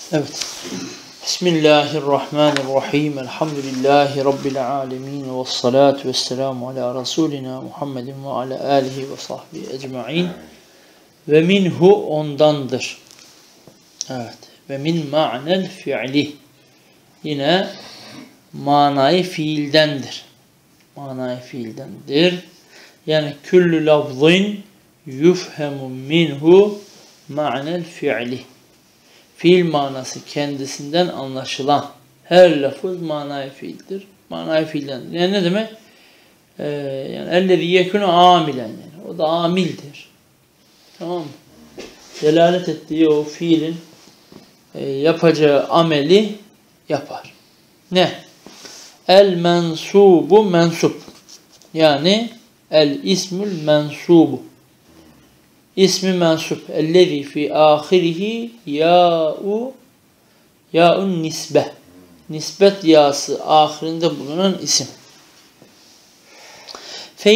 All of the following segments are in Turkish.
Evet. Bismillahirrahmanirrahim. Elhamdülillahi Rabbil alemin. Vessalatu vesselamu ala Resulina Muhammedin ve ala alihi ve sahbihi ecma'in. Ve minhu ondandır. Evet. Ve min ma'nel fi'li. Yine manayı fiildendir. Manayı fiildendir. Yani küllü lafzın yufhemu minhu ma'nel fi'li. Fiil manası kendisinden anlaşılan her lafız manayı fiildir. Manayı fiildendir. Yani ne demek? Yani ellezî yekûnü amilen. Yani. O da amildir. Tamam mı? Delalet ettiği o fiilin yapacağı ameli yapar. Ne? El mensubu mensup. Yani el ismül mensubu. İsmi mensup. Ellezî fi âhirihi yâ'un nisbe. Nisbet yası ahirinde bulunan isim. Fe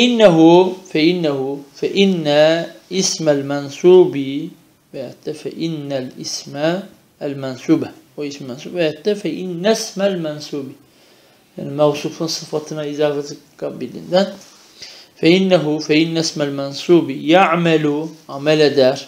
inne ismel mensubi veyahut da fe innel isme el mensube. O ismi mensup veyahut da fe innesmel mensubi. Yani mevsufun sıfatına izafeti kabilinden fe innesmel mensubi ya'melu amel eder.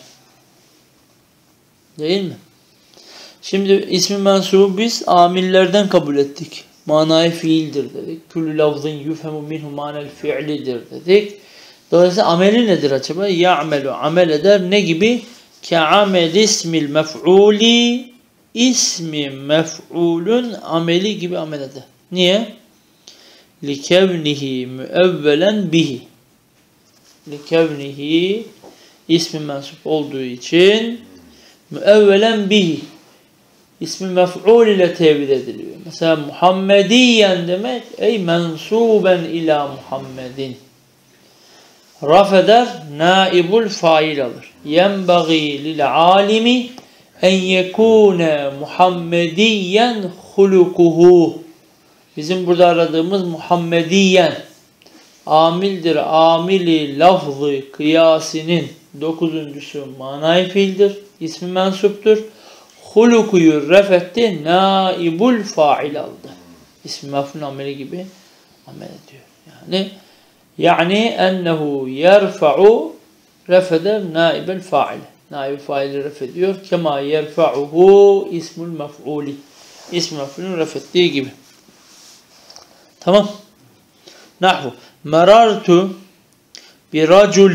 Değil mi? Şimdi ismi mensubu biz amillerden kabul ettik. Manayı fiildir dedik. Küllü lafzın yufhemu minhu manel fi'lidir dedik. Dolayısıyla ameli nedir acaba? Ya'melu amel eder. Ne gibi? Ke'amel ismil mef'uli ismi mef'ulün ameli gibi amel eder. Niye? Likevnihi müevvelen bihi. Likevnihi ismi mensup olduğu için müevvelen bihi ismi mef'ul ile tevhid ediliyor. Mesela Muhammediyen demek ey mensuben ila Muhammedin. Raf eder, naibul fail alır. Yenbagî lil alimi en yekûne Muhammediyen hulukuhu. Bizim burada aradığımız Muhammediyen amildir. Amili lafzı kıyasinin dokuzuncusu manayı fiildir. İsmi mensuptur. Hulukuyu refetti. Naibul fail aldı. İsmi mef'ul ameli gibi amel ediyor. Yani ennehu yerfa'u refeder naibel fail. Naib faili refediyor. Kema yerfa'uhu ismul mef'uli. İsmi mef'ulün refettiği gibi. Tamam. Nahvu. Merartu bi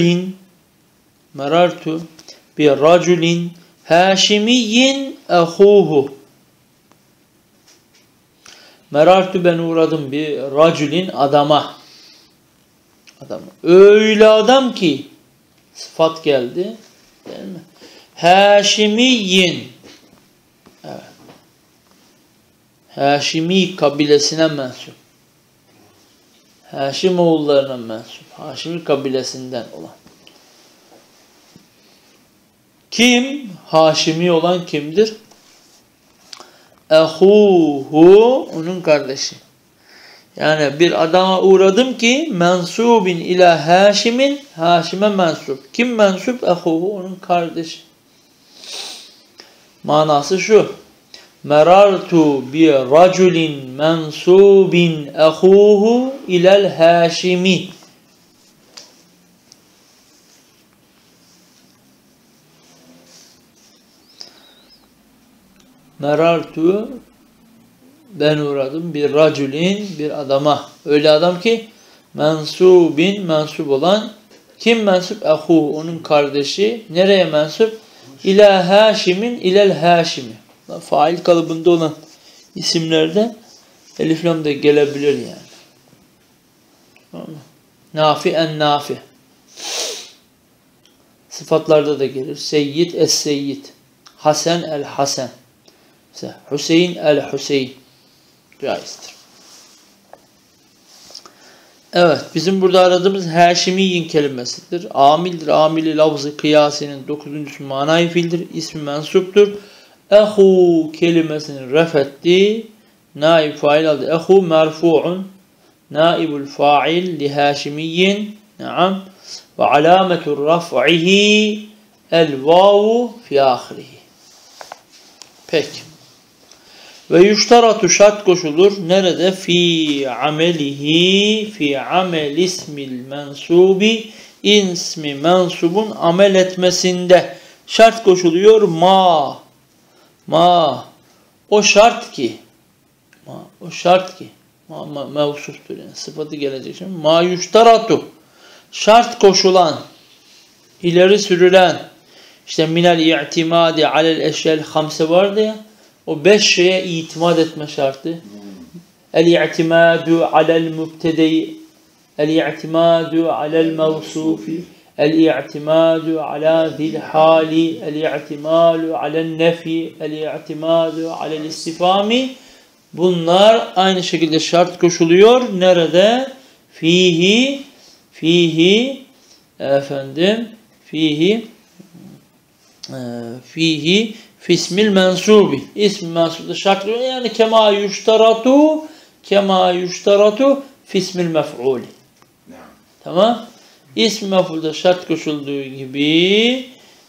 raculin haşimiyyin ahuhu. Merartu ben uğradım bir raculin adama. Öyle adam ki sıfat geldi. Değil mi? Haşimiyyin. Evet. Haşimi kabilesine mensup. Haşim oğullarına mensup. Haşimi kabilesinden olan. Kim? Haşimi olan kimdir? Ehuhu, onun kardeşi. Yani bir adama uğradım ki mensubin ila Haşimin, Haşim'e mensup. Kim mensup? Ehuhu, onun kardeşi. Manası şu. Merartu bi raculin mensubin ehuhu ilel Haşimi. Merartu ben uğradım bir raculin bir adama. Öyle adam ki mensubin mensup olan. Kim mensup? Ehuhu, onun kardeşi. Nereye mensup? İlâ Haşimin ilel Haşimi. Fail kalıbında olan isimlerde elif lam da gelebilir yani. Tamam mı? Nafi en nafi. Sıfatlarda da gelir. Seyyid es seyyid. Hasen el hasen. Mesela Hüseyin el Hüseyin. Caizdir. Evet. Bizim burada aradığımız Haşimiyin kelimesidir. Amildir. Amili lafzı kıyasinin 9. manayı fiildir. İsmi mensuptur. Ehu kelimesini refetti. Naib fail aldı. Ehu merfu'un. Naibul fa'il li Haşimiyin. Naam. Ve alametur raf'ihi el vavu fi ahirihi. Peki. Ve yuştaratu şart koşulur. Nerede? Fi amelihi fi amel ismil mensubi ismi mensubun amel etmesinde şart koşuluyor. O şart ki mevsuftur yani sıfatı gelecek şimdi. Ma yuştaratu şart koşulan, ileri sürülen, işte minel i'timadi alel eşyel hamse vardı ya, o 5 şeye itimat etme şartı. El-i'timadu alel mübtedi, el-i'timadu alel mevsufi, el-i'timadu ala zil hali, el-i'timadu alel nefi, el-i'timadu alel istifami. Bunlar aynı şekilde şart koşuluyor. Nerede? Fihi fismil mensubi. İsmi mensubda şart koşuluyor. Yani kema yuştaratu fismil mef'uli. Tamam? İsmi mef'ulde şart koşulduğu gibi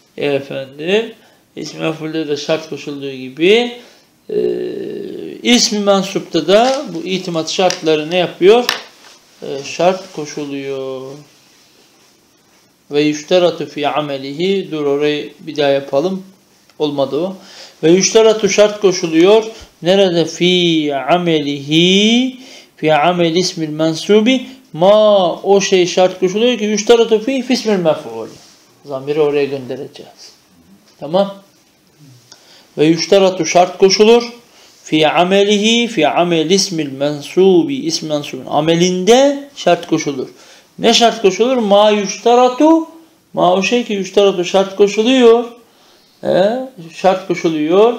ismi mef'ulde de şart koşulduğu gibi ismi mensupta da bu itimat şartları ne yapıyor? Şart koşuluyor. Ve yüşteratu fi amelihi. Dur orayı bir daha yapalım. Olmadı o. Ve yüşteratu şart koşuluyor. Nerede? Fi amelihi fi amel ismil mensubi o şey şart koşuluyor ki yüşteratu fi fismil mef'ul. Zamiri oraya göndereceğiz. Tamam? Ve yüşteratu şart koşulur. Fi amelihi fi amel ismil mensubi ism mensubun amelinde şart koşulur. Ne şart koşulur? Ma yuştaratu o şey ki yuştaratu şart koşuluyor. Şart koşuluyor.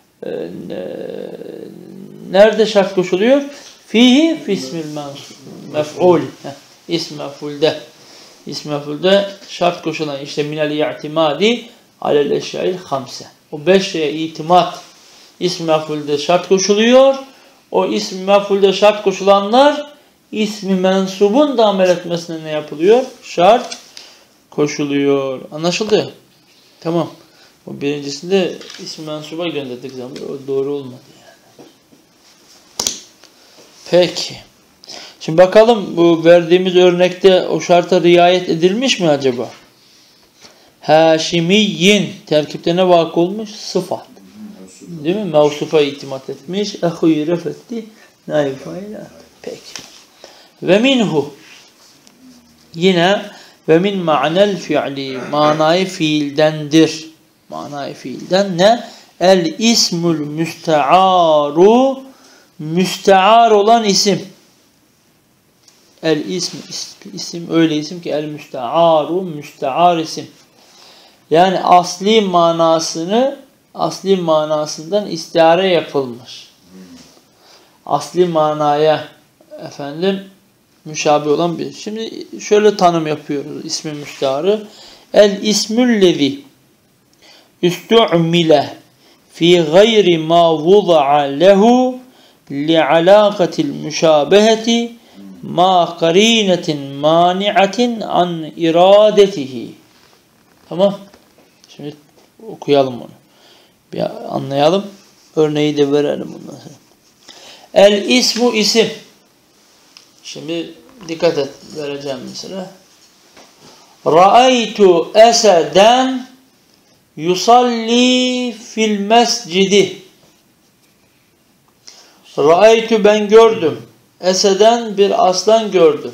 Nerede şart koşuluyor? Fihi fismil mef'ul. İsm mef'ulde. İsm mef'ulde şart koşulan işte minel i'timadi alel eşya'il hamse. O 5 şeye itimat İsm mef'ulde şart koşuluyor. O ism mef'ulde şart koşulanlar ismi mensubun da amel etmesine ne yapılıyor? Şart koşuluyor. Anlaşıldı? Tamam. O birincisinde ismi mensuba gönderdik zaman. O doğru olmadı yani. Peki. Şimdi bakalım bu verdiğimiz örnekte o şarta riayet edilmiş mi acaba? Haşimiyyin terkipte ne vakı olmuş? Sıfat. Değil mi? Mevsufa itimat etmiş. Ehu'yu refetti. Naib faile. Peki. Ve minhu yine ve min ma'nel fi'li manayı fiildendir. Manayı fiilden ne? El ismul müste'aru müste'ar olan isim. El isim öyle isim ki el müste'aru müste'ar isim. Yani asli manasından istihare yapılmış. Asli manaya müşabih olan bir. Şimdi şöyle tanım yapıyoruz ismi müstearı. El ismüllezi üstü'mile fi gayri ma vuda'a lehu li'alakatil müşabeheti ma karinetin mani'atin an iradetihi. Tamam. Şimdi okuyalım onu. Bir anlayalım. Örneği de verelim bundan sonra. El ismu isim. Şimdi dikkat et. Vereceğim mesela. Ra'aytu eseden yusalli fil mescidi. Ra'aytu ben gördüm. Eseden bir aslan gördüm.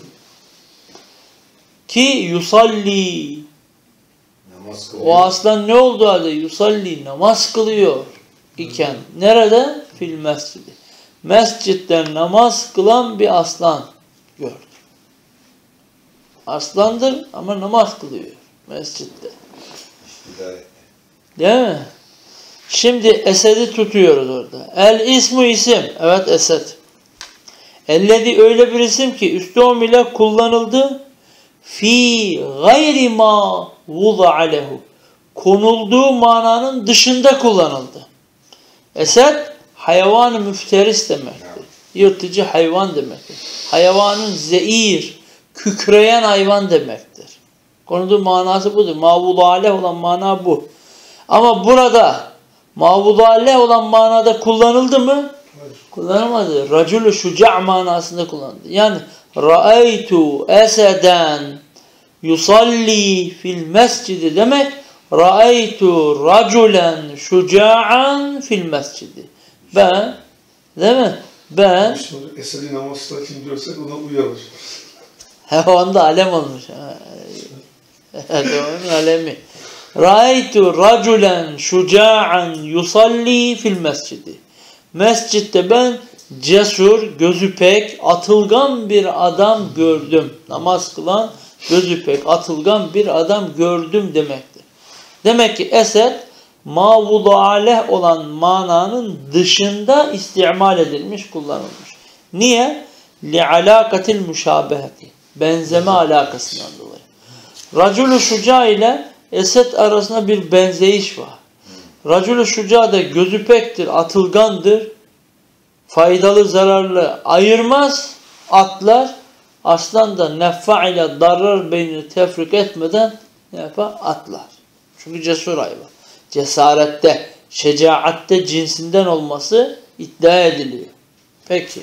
Ki yusalli. O aslan ne oldu halde? Yusalli namaz kılıyor iken. Nerede? Fil mescidi. Mescitte namaz kılan bir aslan gördüm. Aslandır ama namaz kılıyor mescitte. Değil mi? Şimdi esedi tutuyoruz orada. El ismu isim. Evet esed. Ellezi öyle bir isim ki üstüm ile kullanıldı. Fi gayri ma vuda'a lehu. Konulduğu mananın dışında kullanıldı. Esed hayvan-ı müfteris demektir. Yırtıcı hayvan demektir. Hayvanın zeir, kükreyen hayvan demektir. Konulduğu manası budur. Ma vuda'a lehu olan mana bu. Ama burada ma vuda'a lehu olan manada kullanıldı mı? Kullanamadı. Racülü şuca' manasında kullandı. Yani ra'aytu eseden yusalli fil mescidi demek ra'aytu raculen şuca'an fil mescidi. Ben, değil mi? Ben Esed'i namazda kim görsek ona uyarır. o anda alem olmuş. Onun alemi. Ra'aytu raculen şuca'an yusalli fil mescidi. Mescitte ben cesur, gözü pek, atılgan bir adam gördüm. Namaz kılan, gözü pek, atılgan bir adam gördüm demektir. Demek ki esed, mavud-u aleh olan mananın dışında istimal edilmiş, kullanılmış. Niye? Li'alakatil müşabeheti. Benzeme alakasından dolayı. Racul-u şuca ile esed arasında bir benzeyiş var. Racul-u şuca da gözü pektir, atılgandır. Faydalı zararlı ayırmaz, atlar. Aslan da neffa ile darar beynini tefrik etmeden ne yapar? Atlar. Çünkü cesur hayvan. Cesarette, şecaatte cinsinden olması iddia ediliyor. Peki.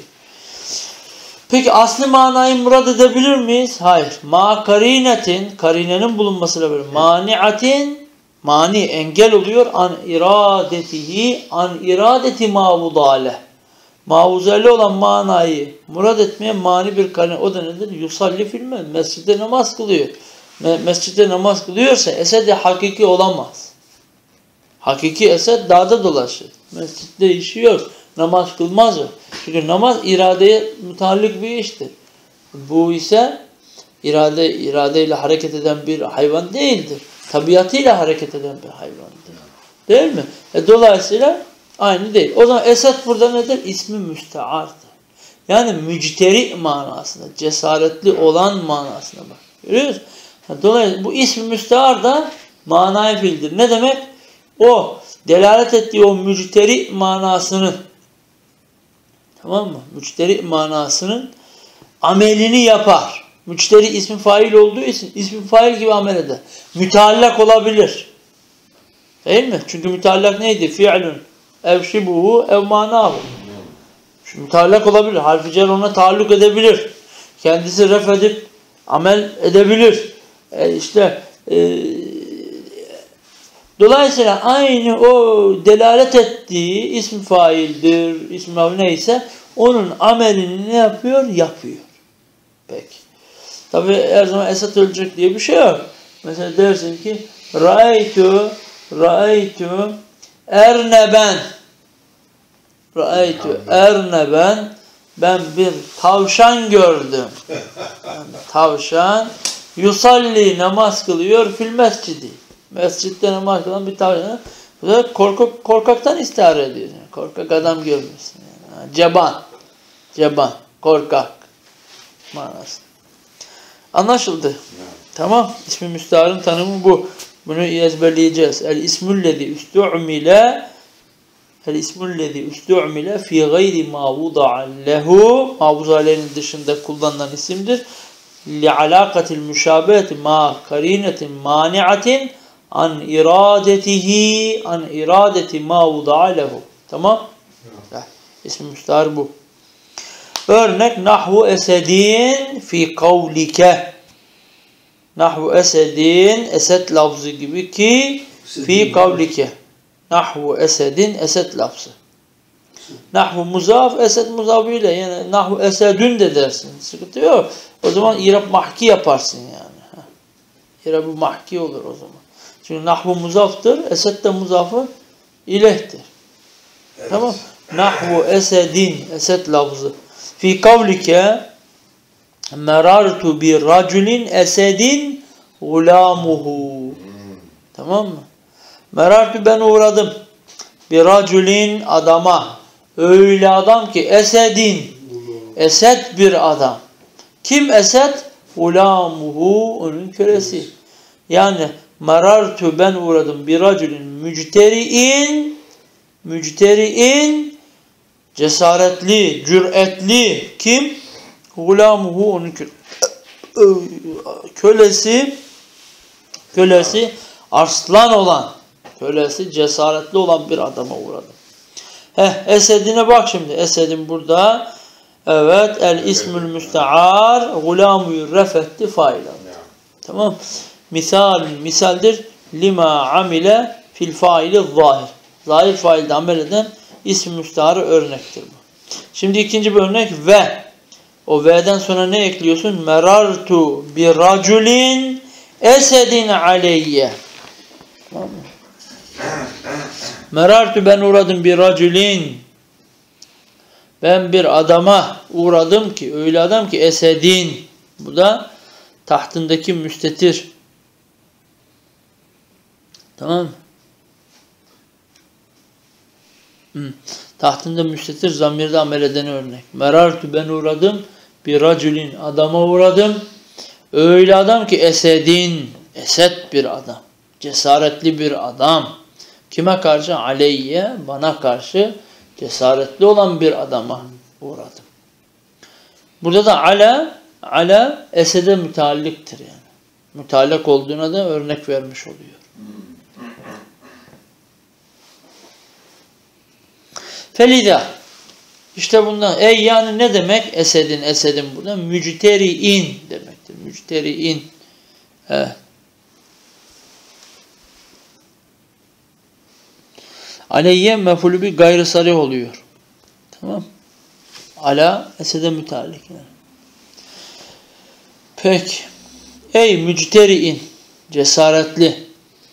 Peki asli manayı murad edebilir miyiz? Hayır. Ma karinetin, karinenin bulunmasıyla böyle. Mani'atin, mani engel oluyor. An iradetihi, an iradeti mavudale. Mavuzeli olan manayı murad etmeye mani bir karine. O da nedir? Yusalli filme. Mescidde namaz kılıyor. Mescidde namaz kılıyorsa esed-i hakiki olamaz. Hakiki esed dağda dolaşır. Mescitte işiyor. Namaz kılmaz o. Çünkü namaz iradeye mutallik bir iştir. Bu ise iradeyle hareket eden bir hayvan değildir. Tabiatıyla hareket eden bir hayvandır. Değil mi? Dolayısıyla aynı değil. O zaman esed burada nedir? İsmi müsteardır. Yani mücteri manasında, cesaretli olan manasına bak. Görüyor musun? Dolayısıyla bu ismi müstear da manayı bildir. Ne demek? O delalet ettiği o mücteri manasının, tamam mı? Mücteri manasının amelini yapar. Mücteri ismi fail olduğu için ismi fail gibi amel eder. Müteallak olabilir. Değil mi? Çünkü müteallak neydi? Fi'lun ev şibuhu ev manahu. Müteallak olabilir. Harf-i cer ona taalluk edebilir. Kendisi ref edip amel edebilir. Dolayısıyla aynı o delalet ettiği isim faildir, isim fail neyse onun amelini ne yapıyor? Yapıyor. Peki. Tabi her zaman esed ölecek diye bir şey yok. Mesela dersin ki Ra'aytu erneben. Ra'aytu erneben. Ben bir tavşan gördüm. Yani tavşan yusalli namaz kılıyor fil mescidi. Mescitte namaz kılan bir tavşan. Bu da korkaktan istihare ediyor. Yani korkak adam görmüşsün. Yani. Ceban. Korkak manası. Anlaşıldı. Tamam. İsmi müstearın tanımı bu. Bunu ezberleyeceğiz. El-ismullezi üstü'mile fi gayri ma vuda'a lehu, mavuzalerin dışında kullanılan isimdir. Li'alakatil müşabeheti ma karinetin mani'atin an iradeti ma vuda'a lehu. Tamam? İsmi müstear bu. Örnek nahvu esedin fi kavlike. Nahvu esedin, esed lafzı gibi ki fi kavlike. Nahvu esedin, esed lafzı. Nahvu muzaf, esed muzafıyla. Yani nahvu esedün de dersin. Sıkıntı yok. O zaman irab mahki yaparsın yani. İrab-ı mahki olur o zaman. Çünkü nahvu muzaftır, esed de muzafı ilehtir. Evet. Tamam. Nahvu esedin, esed lafzı. Fi kavlike merartu bir raculin esedin gulamuhu. Tamam mı? Merartu ben uğradım. Bir raculin adama. Öyle adam ki esedin. Esed bir adam. Kim esed? Gulamuhu onun kölesi. Yani merartu ben uğradım. Bir raculin mücteri'in cesaretli, cüretli. Kim? Gulamuhu onun kölesi arslan olan, kölesi cesaretli olan bir adama uğradım. Esedine bak şimdi. Esedin burada. Evet. El ismül müstear gulamu refetti failan. Tamam. Misaldir. Lima amile fil faili zahir. Zahir failde amel eden ism müstearı örnektir bu. Şimdi ikinci bir örnek ve. O ve'den sonra ne ekliyorsun? Merartu bi raculin esedin aleyye. Tamam mı? Merartu ben uğradım bir raculin. Ben bir adama uğradım ki öyle adam ki esedin. Bu da tahtındaki müstetir. Tamam mı? Tahtında müstetir zamirde amel eden örnek. Merartu ben uğradım bir raculin adama uğradım. Öyle adam ki esedin. Esed bir adam. Cesaretli bir adam. Kime karşı? Aleyye, bana karşı cesaretli olan bir adama uğradım. Burada da ala esede müteallıktır yani. Müteallak olduğuna da örnek vermiş oluyor. Felida. İşte bundan. Yani ne demek? Esedin burada. Mücteri'in demektir. Mücteri'in. Evet. Aleyye mefulü bir gayrı sarih oluyor. Tamam. Ala esede müteallik yani. Peki. Mücteri'in. Cesaretli.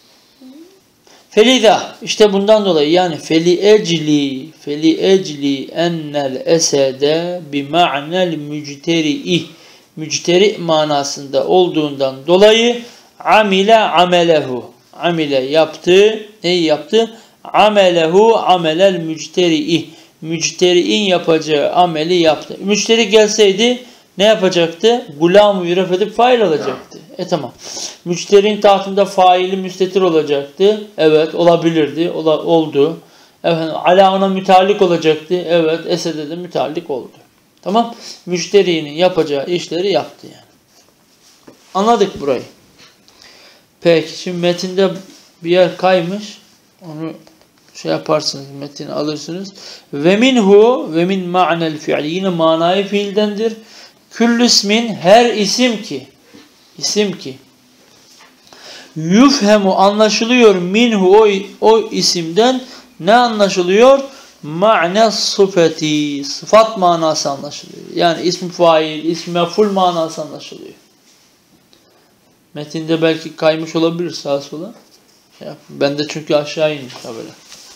Felida. İşte bundan dolayı yani feli ecli ennel esede bi ma'nel mücteri'i. Mücteri manasında olduğundan dolayı amelehu. Amile yaptı. Neyi yaptı? Amelehu amelel mücteri'i. Mücteri'in yapacağı ameli yaptı. Mücteri gelseydi ne yapacaktı? Gulam-ı yüref edip fail alacaktı. Tamam. Mücteri'nin tahtında faili müstetir olacaktı. Evet olabilirdi. Oldu. Efendim, ala ona müteallik olacaktı. Evet esede de müteallik oldu. Tamam. Mücteri'nin yapacağı işleri yaptı yani. Anladık burayı. Peki şimdi metinde bir yer kaymış. Onu yaparsınız, metini alırsınız. Ve min ma'nel fi'li. Yine manayı fiildendir. Küllü ismin her isim ki yufhemu anlaşılıyor minhu o isimden ne anlaşılıyor? Ma'ne sıfati. Sıfat manası anlaşılıyor. Yani ismi fail, ismi mef'ul manası anlaşılıyor. Metinde belki kaymış olabilir sağa sola. Ben de çünkü aşağı inmiş tabela.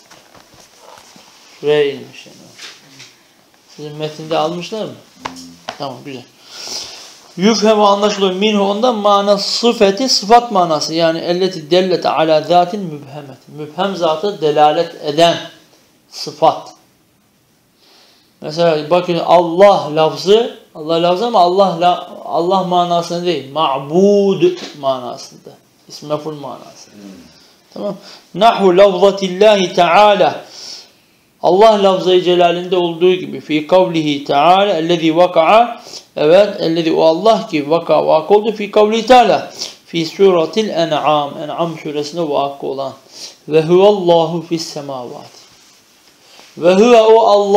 Şuraya inmiş yani. Sizin metinde almışlar mı? Tamam güzel. Yufhemu anlaşılıyor minhu ondan mana sıfeti sıfat manası yani elleti dellete ala zatin mübhemet. Mübhem zatı delalet eden sıfat. Mesela bakın Allah lafzı ama Allah manasında değil. Ma'bud manasında. İsmi mef'ul manasında. Tamam. Nahu lafzatillahi teala. Allah lafzı celalinde olduğu gibi fi kavlihi teala ellezî vaka'a evet ellezî o Allah ki vaka oldu fi kavlihi teala fi suratil en'am suresinde vakı olan ve huvallahu fis semavati ve huve o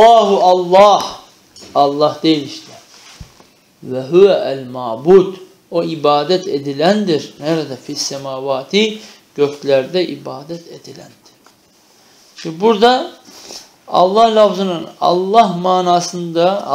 Allah değil işte ve huve el ma'bud o ibadet edilendir nerede fis semavati göklerde ibadet edilendir. Şimdi burada Allah lafzının Allah manasında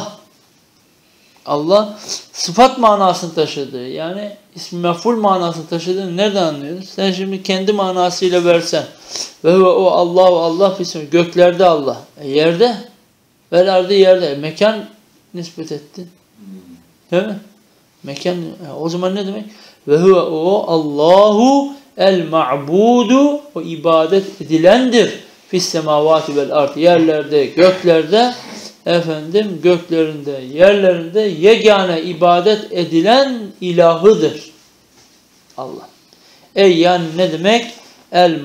Allah sıfat manasını taşıdığı yani ismi mef'ul manasını taşıdığını nereden anlıyoruz? Sen şimdi kendi manasıyla versen ve o Allah ismi göklerde Allah. Yerde velardı yerde. Mekan nispet ettin. Değil mi? Mekan o zaman ne demek? Ve huve o Allahu el ma'budu o ibadet edilendir. Fis semavati vel ard yerlerde göklerde göklerinde yerlerinde yegane ibadet edilen ilahıdır. Allah. Yani ne demek? El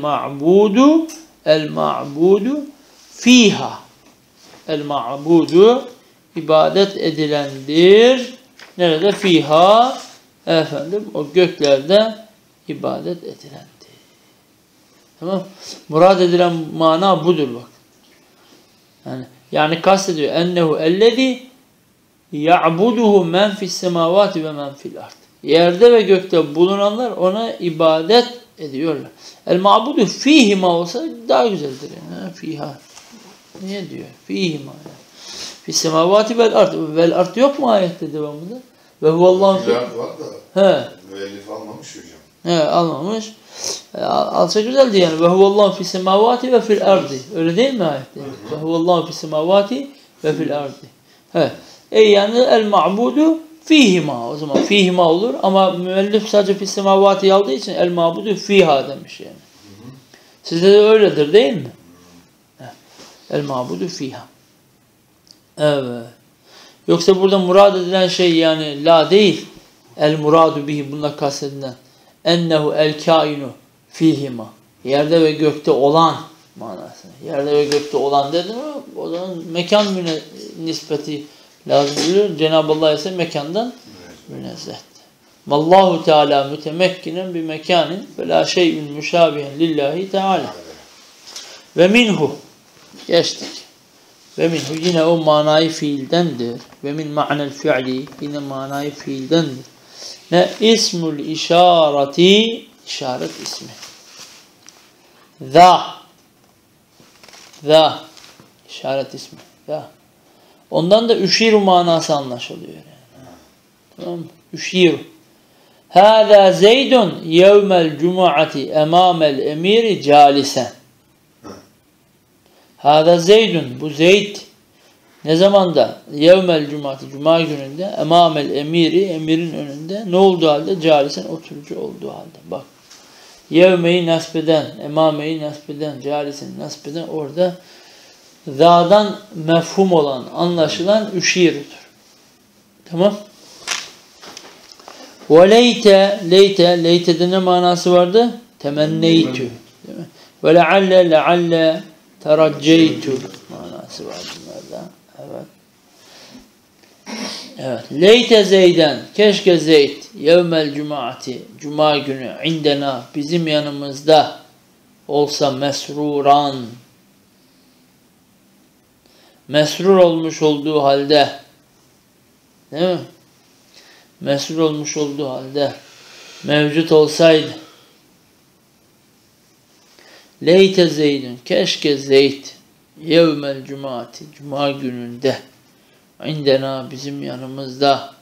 ma'budu fiha. El ma'budu ibadet edilendir. Nerede? Fiha o göklerde ibadet edilendir. Tamam. Murad edilen mana budur bak. Yani kastediyor. Ennehu ellezî ya'buduhu men fis semavati ve men fil ard. Yerde ve gökte bulunanlar ona ibadet ediyorlar. El ma'budu fîhima olsa daha güzeldir. Yani. Fiha. Niye diyor? Fîhima. Yani. Fis semavati vel ard. Vel ard yok mu ayette devamında? Ve huvallahu Güzel var da. He. Müellif almamış hocam. He, almamış. Alsa güzeldi yani. Ve huvallahu fis semavati ve fil ardi. Öyle değil mi ayette? Ve huvallahu fis semavati ve fil ardi. He. Yani el ma'budu fihima. O zaman fihima olur ama müellif sadece fis semavati aldığı için el ma'budu fiha demiş yani. Sizde de öyledir değil mi? El ma'budu fiha. Evet. Yoksa burada murad edilen şey yani la değil. El muradu bihi bununla kastedilen. Ennehu el kainu fihima. Yerde ve gökte olan manasını. Yerde ve gökte olan dedi mi? O zaman mekan nispeti lazım biliyor. Cenab-ı Allah ise mekandan münezzehtir. Vallahu Teala mütemekkinen bi mekanin ve la şey'ün müşabihen lillahi Teala. Ve minhu geçtik. Ve minhu yine o manayı fiildendir. Ve min ma'nel fi'li yine manayı fiildendir. Ne ismul işareti işaret ismi. Za işaret ismi. Za. Ondan da üşiru manası anlaşılıyor yani. Tamam mı? Üşiru. Hâzâ zeydun yevmel cum'ati emâmel emiri calisen. Hâzâ zeydun. Bu Zeyd ne zamanda? Yevmel cum'ati. Cuma gününde emâmel emiri. Emirin önünde. Ne olduğu halde? Calisen. Oturucu olduğu halde. Bak. Yevmeyi nasbeden. Emâmeyi nasbeden. Calisen nasbeden. Orada za'dan mefhum olan, anlaşılan üşirudur. Tamam. Ve leyte'de ne manası vardı? Temenneytü. Ve lealle teracceytü manası var bunlarda. Evet. Evet. Leyte Zeyden, keşke Zeyd, yevmel cumaati, cuma günü, indena, bizim yanımızda olsa mesruran, mesrur olmuş olduğu halde, değil mi? Mesrur olmuş olduğu halde mevcut olsaydı. Leyte Zeydün, keşke Zeyd yevmel cumaati, cuma gününde indena, bizim yanımızda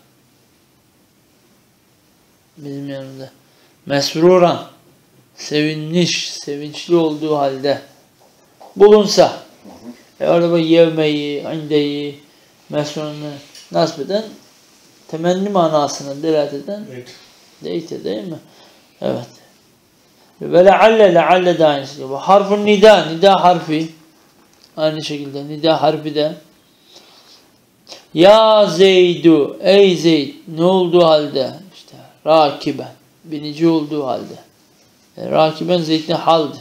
mesruran, sevinçli olduğu halde bulunsa. Orada yevmeyi, indeyi, mesrurunu nasip eden temenni manasını delalet eden leyte değil mi? Evet. Ve lealle de aynı şekilde. Harfun nida harfi aynı şekilde nida harfi de ya Zeydu, ey Zeyd, ne olduğu halde işte rakiben, binici olduğu halde. Rakiben Zeyd'in haldir.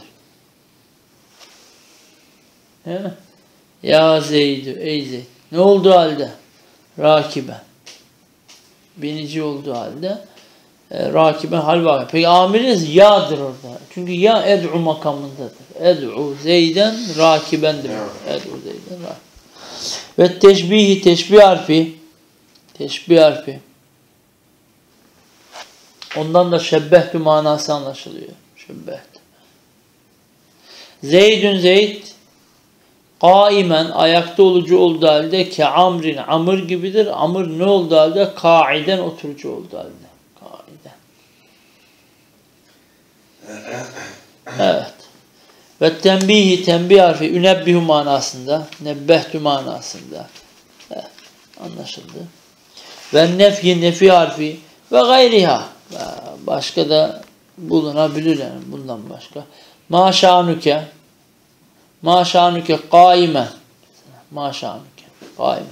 He? Ya Zeydu, ey Zeyd, ne olduğu halde? Rakiben, binici olduğu halde. Rakiben hal var. Peki amiriniz ya'dır orada. Çünkü ya ed'u makamındadır. Ed'u Zeyden rakibendir. Ed'u Zeyden rakiben. Ve teşbih harfi. Ondan da şebbehtu manası anlaşılıyor. Şebbehtu. Zeydün Zeyd kaimen ayakta olucu olduğu halde ke amrin amr gibidir. Amr ne olduğu halde? Kaiden oturucu olduğu halde. Evet. Ve tembih harfi ünebbihu manasında, nebbehtu manasında. Evet, anlaşıldı. Ve nefi harfi ve gayriha. Başka da bulunabilir yani bundan başka. Maşanuke kaimen. Maşanuke kaimen.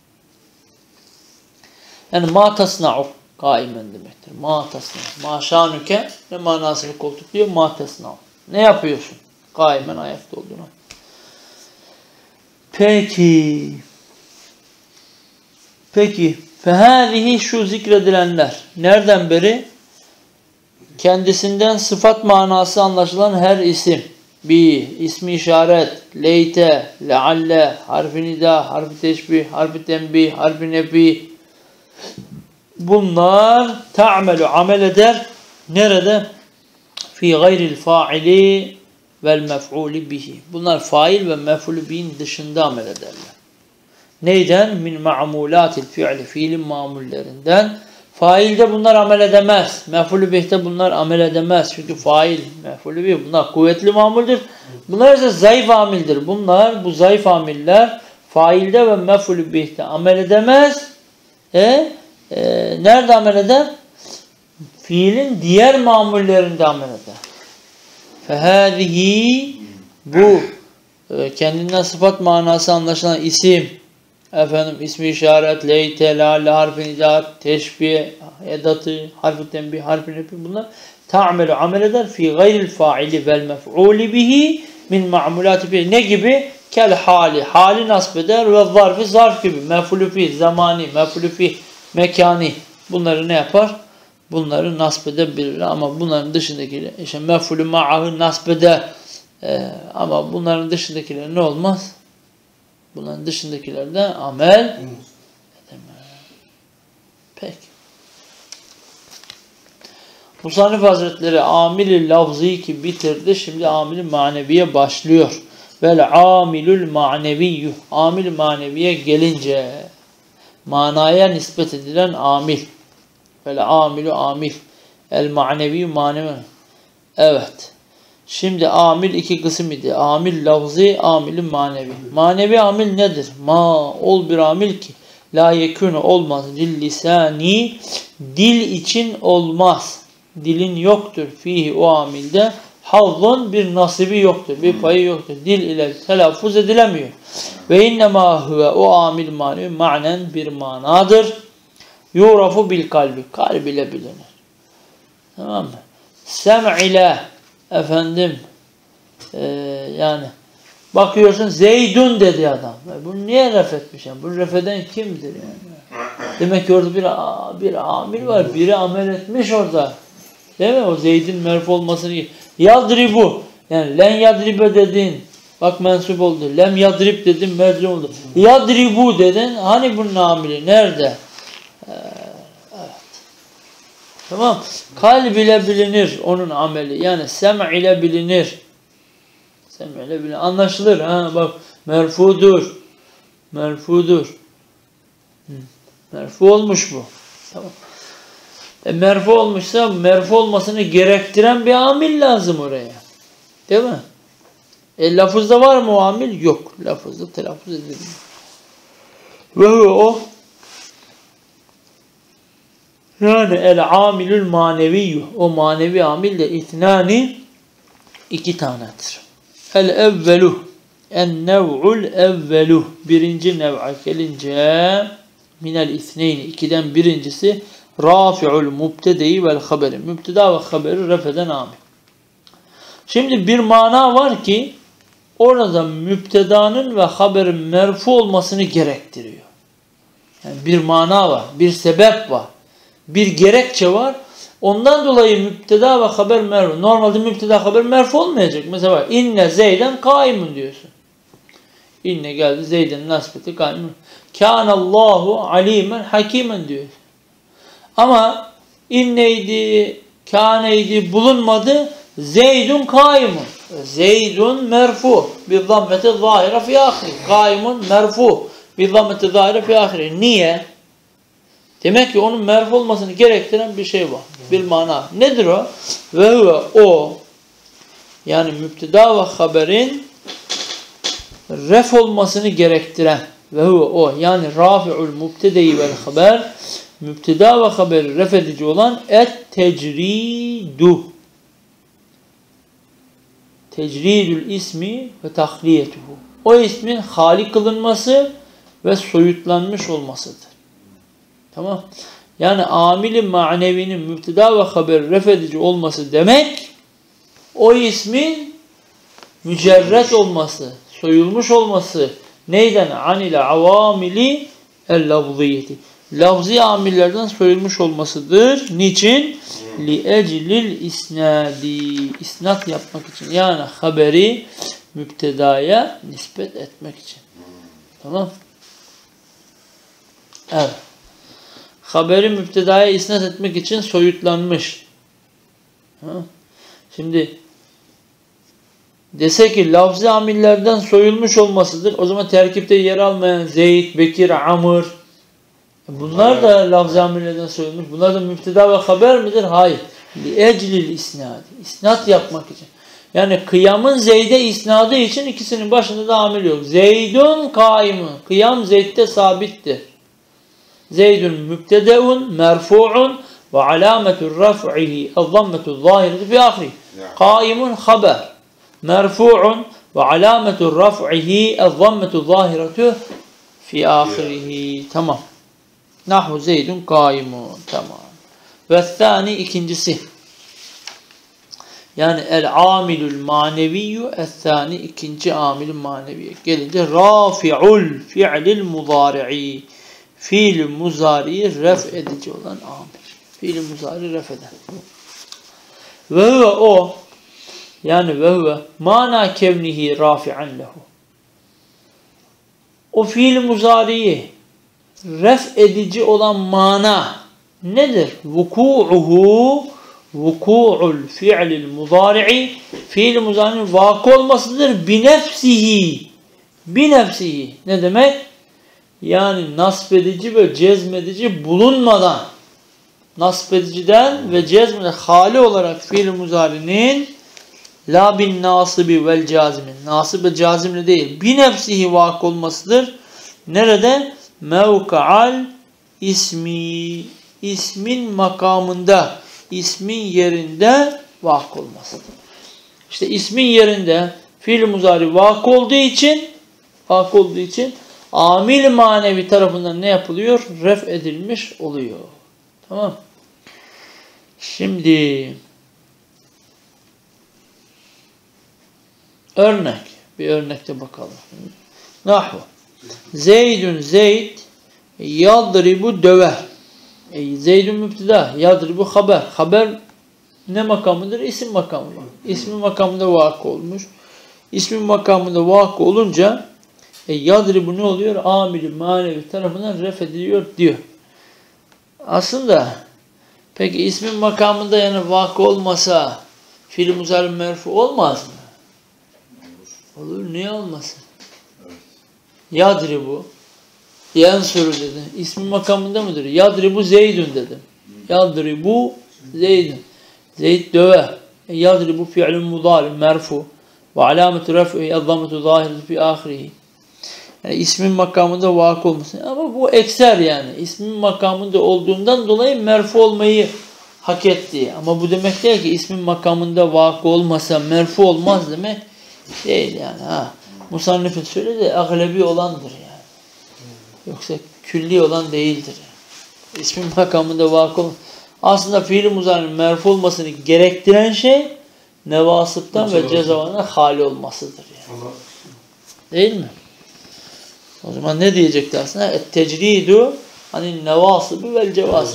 Yani ma tasna'u kaimen demektir. Ma tasna'u. Maşanuke ne manasını koltukluyor? Ma tasna'u. Ne yapıyorsun? Kaimen ayakta olduğuna. Peki. Fehâzihi şu zikredilenler. Nereden beri? Kendisinden sıfat manası anlaşılan her isim. bi, ismi işaret, leyte, lealle, harfi nida, harfi teşbih, harfi tembih, harfi nefi. Bunlar ta'melu amel eder. Nerede? Fi gayril faili vel mef'uli bihi. Bunlar fail ve mef'ulü bihin dışında amel ederler. Neyden? Min ma'mulatil fi'li. Fiilin mamullerinden. Failde bunlar amel edemez. Mef'ulü bihte bunlar amel edemez. Çünkü fail, mef'ulü bih bunlar kuvvetli mamuldür. Bunlar ise zayıf amildir. Bunlar, bu zayıf amiller failde ve mef'ulü bihte amel edemez. Nerede amel eder? Fiilin diğer mamullerinde amel eder. Fehâzihi, bu kendinden sıfat manası anlaşılan isim, ismi işaret, leyte, lâle, harfi nicat, teşbih, edatı, harfi tembih, harfi nefi, bunlar ta'melu amel eder fi gayril faili vel mef'uli bihi min ma'mulati bihi. Ne gibi? Kel hali, hali nasb eder ve zarfi, zarf gibi, mef'ulü fi, zamani, mef'ulü fi, mekani. Bunları ne yapar? Bunları nasb edebilir ama bunların dışındakiler, işte mef'ulü ma'ahı nasb eder. Ama bunların dışındakiler ne olmaz? Bunların dışındakilerden amel edemez. Peki. Musannif Hazretleri amil-i lafzı ki bitirdi. Şimdi amil-i maneviye başlıyor. Vel amilül maneviyyuh. Amil-i maneviye gelince manaya nispet edilen amil. Vel amilü amil. El manevi manevi. Evet. Şimdi amil iki kısım idi. Amil lafzı, amil manevi. Manevi amil nedir? Ol bir amil ki la yekûne olmaz. Dil lisani, dil için olmaz. Dilin yoktur fihi, o amilde. Havzun, bir nasibi yoktur. Bir payı yoktur. Dil ile telaffuz edilemiyor. Ve innemâ huve, o amil manevi manen, bir manadır. Yurafu bil kalbi. Kalb ile bilinir. Tamam mı? Sem ile yani bakıyorsun Zeydun dedi adam. Bunu niye ref etmiş? Yani? Bu ref eden kimdir yani? Demek ki orada bir amil var. Biri amel etmiş orada. Değil mi? O Zeyd'in merfu olmasını. Yadribu. Yani len yadribe dedin. Bak mensup oldu. Lem yadrib dedin, mecrur oldu. Yadribu dedin. Hani bunun amili? Nerede? Evet. Tamam. Kalb ile bilinir onun ameli. Yani sem ile bilinir. Sem ile bilinir. Anlaşılır. Ha, bak merfudur. Merfudur. Merfu olmuş bu. Tamam. Merfu olmuşsa merfu olmasını gerektiren bir amil lazım oraya. Değil mi? Lafızda var mı o amil? Yok. Lafızda telaffuz edilmiyor. Ve o yani el-amilül maneviyyuh, o manevi amil de ithnani, iki tanedir. El-evveluh, en-nev'ul evveluh, birinci nev'a gelince minel ithneyni, ikiden birincisi rafi'ul mubtedeyi vel haberi, mübteda ve haberi refeden amil. Şimdi bir mana var ki orada mübtedanın ve haberin merfu olmasını gerektiriyor. Yani bir mana var, bir sebep var. Bir gerekçe var. Ondan dolayı müpteda ve haber merfu. Normalde müpteda haber merfu olmayacak. Mesela inne Zeyden kaimun diyorsun. İnne geldi Zeyden'in nasbeti kaimun. Kânallahu alimen hakimen diyor. Ama inneydi, kâneydi bulunmadı. Zeydun kaimun. Zeydun merfu. Bir zammeti zahire fi ahiri. Kaimun merfu. Bir zammeti zahire fi ahiri. Niye? Demek ki onun merfu olmasını gerektiren bir şey var. Bir mana. Nedir o? Ve huve o, yani müpteda ve haberin ref olmasını gerektiren, ve huve o, yani rafi'ul mübtedeyi vel haber, müpteda ve haberi ref edici olan et-tecridu. Tecridül ismi ve tahliyetuhu. O ismin hali kılınması ve soyutlanmış olmasıdır. Tamam. Yani amil-i manevinin müpteda ve haberi ref edici olması demek, o ismin mücerret olması, soyulmuş olması. Neyden? Anil avamili el-lafziyeti. lafzi amillerden soyulmuş olmasıdır. Niçin? Li'eclil isnadi. İsnat yapmak için. Yani haberi müptedaya nispet etmek için. Tamam. Evet. Haberi müptedaya isnat etmek için soyutlanmış. Şimdi dese ki lafzi amillerden soyulmuş olmasıdır. O zaman terkipte yer almayan Zeyd, Bekir, Amr bunlar da lafzi amillerden soyulmuş. Bunlar da müpteda ve haber midir? Hayır. Li'eclil isnadi. İsnat yapmak için. Yani kıyamın Zeyd'e isnadı için ikisinin başında da amil yok. Zeydun kaimun. Kıyam Zeyd'de sabittir. Zeydun mübtedeun merfu'un ve alametur raf'ihi el-zammetu zahireti fi ahri. Kaimun haber. Merfu'un ve alametur raf'ihi el-zammetu zahiretu fi ahirihi. Tamam. Nahu Zeydun kaimun. Tamam. Ve thani ikincisi. Yani el-amilul maneviyyü el-thani ikinci amil maneviye. Gelince rafi'ul fi'lil muzari'i. Fiil-i muzari'yi ref edici olan amil. Fiil-i muzari'yi ref eden. Ve huve o yani ve huve mana kevnihi rafi'an lehu. O fiil-i muzari'yi ref edici olan mana nedir? Vuku'ul fi'lil muzari'i fiil-i muzari'nin vakı olmasıdır. Binefsihi. Ne demek? Yani nasbedici ve cezmedici bulunmadan nasbediciden ve cezmeden hali olarak fiil-i muzari'nin la bin nasibi vel cazimin nasib ve cazimle değil binefsihi vakı olmasıdır. Nerede? Mevka'al ismi ismin makamında ismin yerinde vakı olmasıdır. İşte ismin yerinde fiil-i muzari vakı olduğu için amil manevi tarafından ne yapılıyor? Ref edilmiş oluyor. Tamam. Şimdi bir örnekte bakalım. Nahu. Zeydun Zeyd yadribu döver. Zeydun müpteda, yadribu haber. Haber ne makamıdır? İsim makamı. İsmin makamında vakı olmuş. İsmin makamında vakı olunca yadribu ne oluyor? Amil-i manevi tarafından ref ediliyor diyor. Aslında peki ismin makamında yani vakı olmasa fiil-i muzari merfu olmaz mı? Olur. Niye olmasın? Yadribu yansuru dedi. İsmin makamında mıdır? Yadribu Zeydun dedim. Yadribu Zeydun. Zeyd döver. Yadribu fi'lun mudari merfu ve alametu ref'i az-zammetu zahiratu fi ahirihi. Yani ismin makamında vakı olması. Ama bu ekser yani. İsmin makamında olduğundan dolayı merfu olmayı hak etti. Ama bu demek değil ki ismin makamında vakı olmasa merfu olmaz demek değil yani. Musannif'in söylediği aglebi olandır yani. Yoksa külli olan değildir. Yani. İsmin makamında vakı olmaz. Aslında fiil-i muzari'nin merfu olmasını gerektiren şey nevasıptan ve cezavandan hali olmasıdır yani. Değil mi? O zaman ne diyecekti aslında? Et-tecridu hani nevasıbı vel cevazim.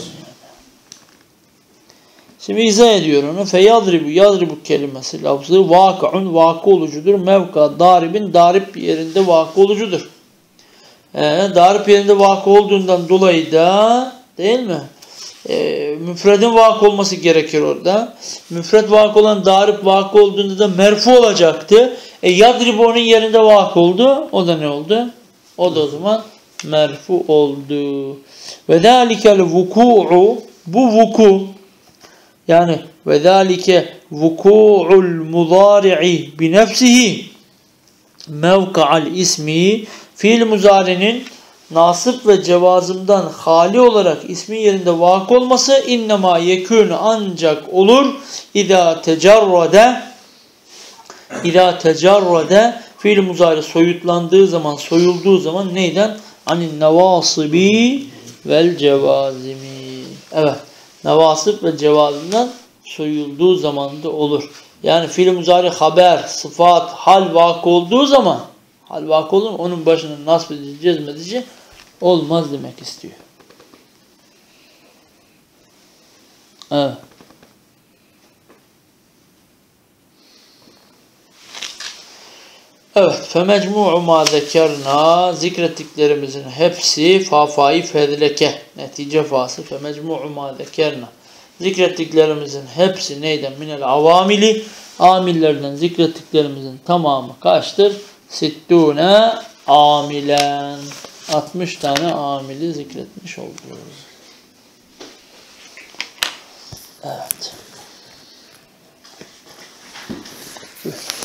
Şimdi izah ediyor onu. Yadribu kelimesi lafzı vakı'un vakı olucudur. Mevka daribin darip yerinde vakı olucudur. Darip yerinde vakı olduğundan dolayı da değil mi? Müfredin vakı olması gerekir orada. Müfred vakı olan darip vakı olduğunda da merfu olacaktı. Yadribu onun yerinde vakı oldu. O da ne oldu? O da o zaman merfu oldu. Ve zâlikel vuku'u bu vuku yani ve zâlike vuku'ul muzari'i bi nefsihi mevka'al ismi fiil muzari'nin nasip ve cevazımdan hali olarak ismin yerinde vakı olması innema yekûn ancak olur idâ tecerrade fiil muzari soyulduğu zaman neyden? Anin nevasibi vel cevazimi. Evet. Nevasip ve cevazından soyulduğu zaman da olur. Yani fiil muzari haber, sıfat, hal vakı olduğu zaman onun başına nasb edici, cezmedici olmaz demek istiyor. Evet. Evet. Femecmu'u ma zekerna, zikrettiklerimizin hepsi fa-fâi fedleke. Netice fası. Femecmu'u ma zekerna. Zikrettiklerimizin hepsi neyden? Minel avamili. Amillerden zikrettiklerimizin tamamı kaçtır? Sittûne amilen. 60 tane amili zikretmiş olduk. Evet.